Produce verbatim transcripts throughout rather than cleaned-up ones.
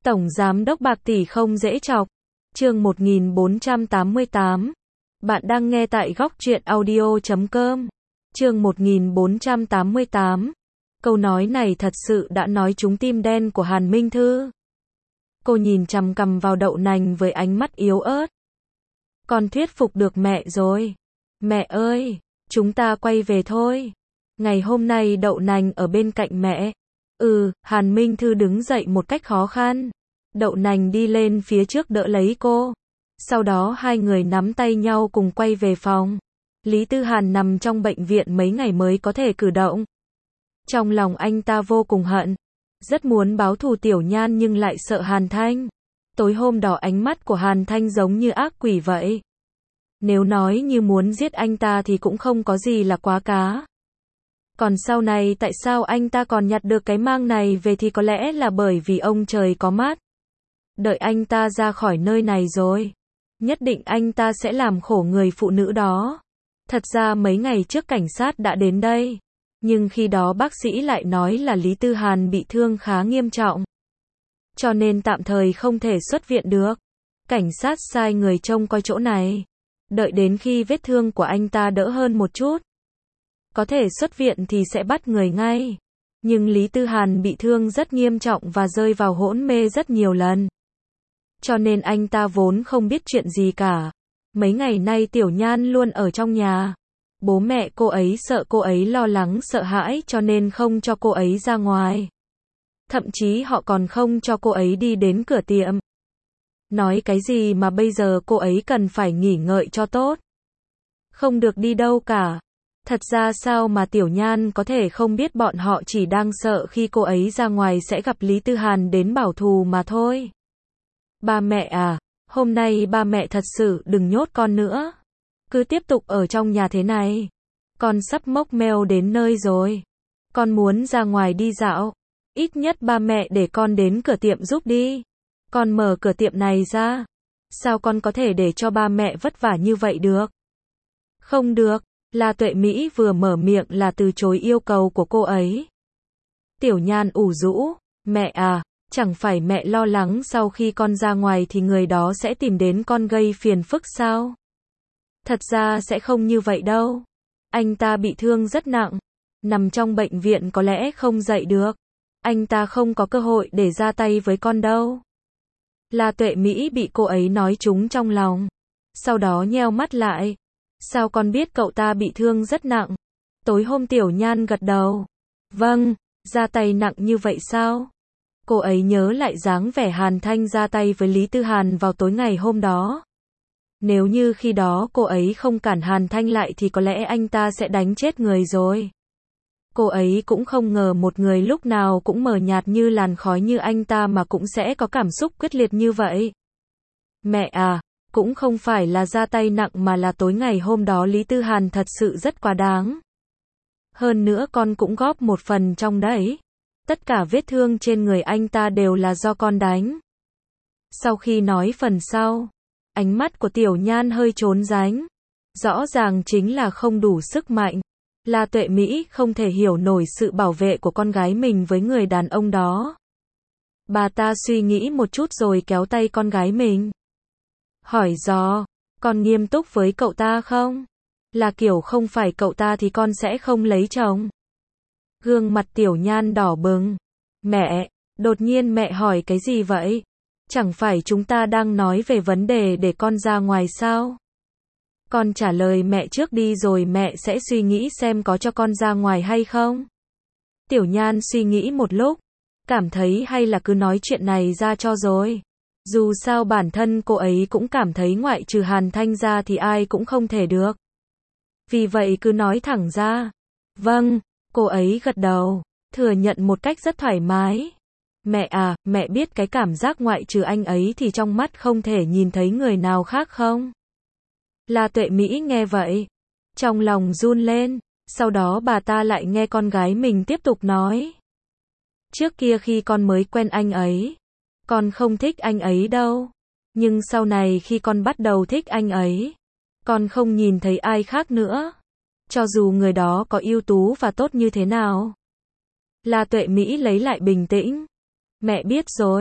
Tổng giám đốc bạc tỷ không dễ chọc. Chương một nghìn bốn trăm tám mươi tám. Bạn đang nghe tại góc truyện audio chấm com. Chương một nghìn bốn trăm tám mươi tám. Câu nói này thật sự đã nói trúng tim đen của Hàn Minh Thư. Cô nhìn chằm chằm vào đậu nành với ánh mắt yếu ớt. Con thuyết phục được mẹ rồi. Mẹ ơi, chúng ta quay về thôi. Ngày hôm nay đậu nành ở bên cạnh mẹ. Ừ, Hàn Minh Thư đứng dậy một cách khó khăn. Đậu nành đi lên phía trước đỡ lấy cô. Sau đó hai người nắm tay nhau cùng quay về phòng. Lý Tư Hàn nằm trong bệnh viện mấy ngày mới có thể cử động. Trong lòng anh ta vô cùng hận. Rất muốn báo thù Tiểu Nhan nhưng lại sợ Hàn Thanh. Tối hôm đó ánh mắt của Hàn Thanh giống như ác quỷ vậy. Nếu nói như muốn giết anh ta thì cũng không có gì là quá cá. Còn sau này tại sao anh ta còn nhặt được cái mang này về thì có lẽ là bởi vì ông trời có mắt. Đợi anh ta ra khỏi nơi này rồi, nhất định anh ta sẽ làm khổ người phụ nữ đó. Thật ra mấy ngày trước cảnh sát đã đến đây, nhưng khi đó bác sĩ lại nói là Lý Tư Hàn bị thương khá nghiêm trọng, cho nên tạm thời không thể xuất viện được. Cảnh sát sai người trông coi chỗ này, đợi đến khi vết thương của anh ta đỡ hơn một chút, có thể xuất viện thì sẽ bắt người ngay. Nhưng Lý Tư Hàn bị thương rất nghiêm trọng và rơi vào hỗn mê rất nhiều lần. Cho nên anh ta vốn không biết chuyện gì cả. Mấy ngày nay Tiểu Nhan luôn ở trong nhà. Bố mẹ cô ấy sợ cô ấy lo lắng sợ hãi cho nên không cho cô ấy ra ngoài. Thậm chí họ còn không cho cô ấy đi đến cửa tiệm. Nói cái gì mà bây giờ cô ấy cần phải nghỉ ngơi cho tốt. Không được đi đâu cả. Thật ra sao mà Tiểu Nhan có thể không biết bọn họ chỉ đang sợ khi cô ấy ra ngoài sẽ gặp Lý Tư Hàn đến bảo thù mà thôi. Ba mẹ à, hôm nay ba mẹ thật sự đừng nhốt con nữa. Cứ tiếp tục ở trong nhà thế này. Con sắp mốc meo đến nơi rồi. Con muốn ra ngoài đi dạo. Ít nhất ba mẹ để con đến cửa tiệm giúp đi. Con mở cửa tiệm này ra. Sao con có thể để cho ba mẹ vất vả như vậy được? Không được. La Tuệ Mỹ vừa mở miệng là từ chối yêu cầu của cô ấy. Tiểu Nhan ủ rũ, mẹ à, chẳng phải mẹ lo lắng sau khi con ra ngoài thì người đó sẽ tìm đến con gây phiền phức sao? Thật ra sẽ không như vậy đâu. Anh ta bị thương rất nặng, nằm trong bệnh viện có lẽ không dậy được. Anh ta không có cơ hội để ra tay với con đâu. La Tuệ Mỹ bị cô ấy nói trúng trong lòng. Sau đó nheo mắt lại. Sao con biết cậu ta bị thương rất nặng? Tối hôm Tiểu Nhan gật đầu. Vâng, ra tay nặng như vậy sao? Cô ấy nhớ lại dáng vẻ Hàn Thanh ra tay với Lý Tư Hàn vào tối ngày hôm đó. Nếu như khi đó cô ấy không cản Hàn Thanh lại thì có lẽ anh ta sẽ đánh chết người rồi. Cô ấy cũng không ngờ một người lúc nào cũng mờ nhạt như làn khói như anh ta mà cũng sẽ có cảm xúc quyết liệt như vậy. Mẹ à, cũng không phải là ra tay nặng mà là tối ngày hôm đó Lý Tư Hàn thật sự rất quá đáng. Hơn nữa con cũng góp một phần trong đấy. Tất cả vết thương trên người anh ta đều là do con đánh. Sau khi nói phần sau, ánh mắt của Tiểu Nhan hơi trốn tránh. Rõ ràng chính là không đủ sức mạnh. La Tuệ Mỹ không thể hiểu nổi sự bảo vệ của con gái mình với người đàn ông đó. Bà ta suy nghĩ một chút rồi kéo tay con gái mình. Hỏi dò, con nghiêm túc với cậu ta không? Là kiểu không phải cậu ta thì con sẽ không lấy chồng. Gương mặt Tiểu Nhan đỏ bừng. Mẹ, đột nhiên mẹ hỏi cái gì vậy? Chẳng phải chúng ta đang nói về vấn đề để con ra ngoài sao? Con trả lời mẹ trước đi rồi mẹ sẽ suy nghĩ xem có cho con ra ngoài hay không. Tiểu Nhan suy nghĩ một lúc, cảm thấy hay là cứ nói chuyện này ra cho rồi. Dù sao bản thân cô ấy cũng cảm thấy ngoại trừ Hàn Thanh ra thì ai cũng không thể được. Vì vậy cứ nói thẳng ra. Vâng, cô ấy gật đầu, thừa nhận một cách rất thoải mái. Mẹ à, mẹ biết cái cảm giác ngoại trừ anh ấy thì trong mắt không thể nhìn thấy người nào khác không? La Tuệ Mỹ nghe vậy, trong lòng run lên, sau đó bà ta lại nghe con gái mình tiếp tục nói. Trước kia khi con mới quen anh ấy, con không thích anh ấy đâu. Nhưng sau này khi con bắt đầu thích anh ấy, con không nhìn thấy ai khác nữa. Cho dù người đó có ưu tú và tốt như thế nào. La Tuệ Mỹ lấy lại bình tĩnh. Mẹ biết rồi.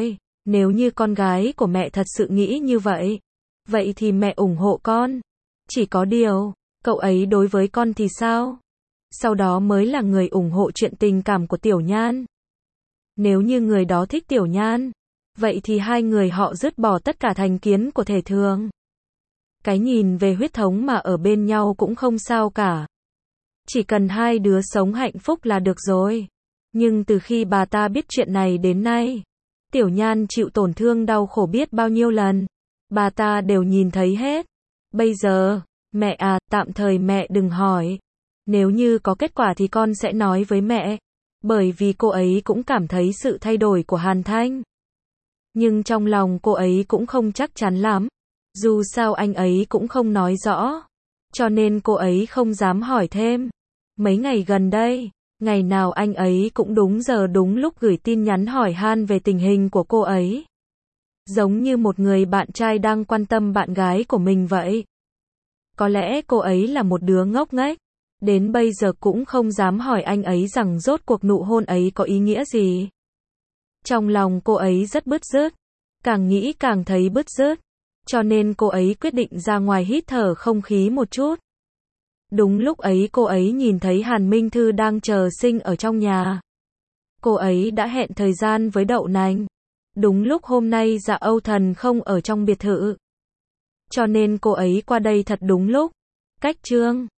Nếu như con gái của mẹ thật sự nghĩ như vậy, vậy thì mẹ ủng hộ con. Chỉ có điều, cậu ấy đối với con thì sao? Sau đó mới là người ủng hộ chuyện tình cảm của Tiểu Nhan. Nếu như người đó thích Tiểu Nhan, vậy thì hai người họ dứt bỏ tất cả thành kiến của thể thường. Cái nhìn về huyết thống mà ở bên nhau cũng không sao cả. Chỉ cần hai đứa sống hạnh phúc là được rồi. Nhưng từ khi bà ta biết chuyện này đến nay, Tiểu Nhan chịu tổn thương đau khổ biết bao nhiêu lần, bà ta đều nhìn thấy hết. Bây giờ, mẹ à, tạm thời mẹ đừng hỏi. Nếu như có kết quả thì con sẽ nói với mẹ. Bởi vì cô ấy cũng cảm thấy sự thay đổi của Hàn Thanh. Nhưng trong lòng cô ấy cũng không chắc chắn lắm. Dù sao anh ấy cũng không nói rõ. Cho nên cô ấy không dám hỏi thêm. Mấy ngày gần đây, ngày nào anh ấy cũng đúng giờ đúng lúc gửi tin nhắn hỏi han về tình hình của cô ấy. Giống như một người bạn trai đang quan tâm bạn gái của mình vậy. Có lẽ cô ấy là một đứa ngốc nghếch. Đến bây giờ cũng không dám hỏi anh ấy rằng rốt cuộc nụ hôn ấy có ý nghĩa gì. Trong lòng cô ấy rất bứt rứt. Càng nghĩ càng thấy bứt rứt. Cho nên cô ấy quyết định ra ngoài hít thở không khí một chút. Đúng lúc ấy cô ấy nhìn thấy Hàn Minh Thư đang chờ sinh ở trong nhà. Cô ấy đã hẹn thời gian với Đậu Nành. Đúng lúc hôm nay Dạ Âu Thần không ở trong biệt thự. Cho nên cô ấy qua đây thật đúng lúc. Cách chương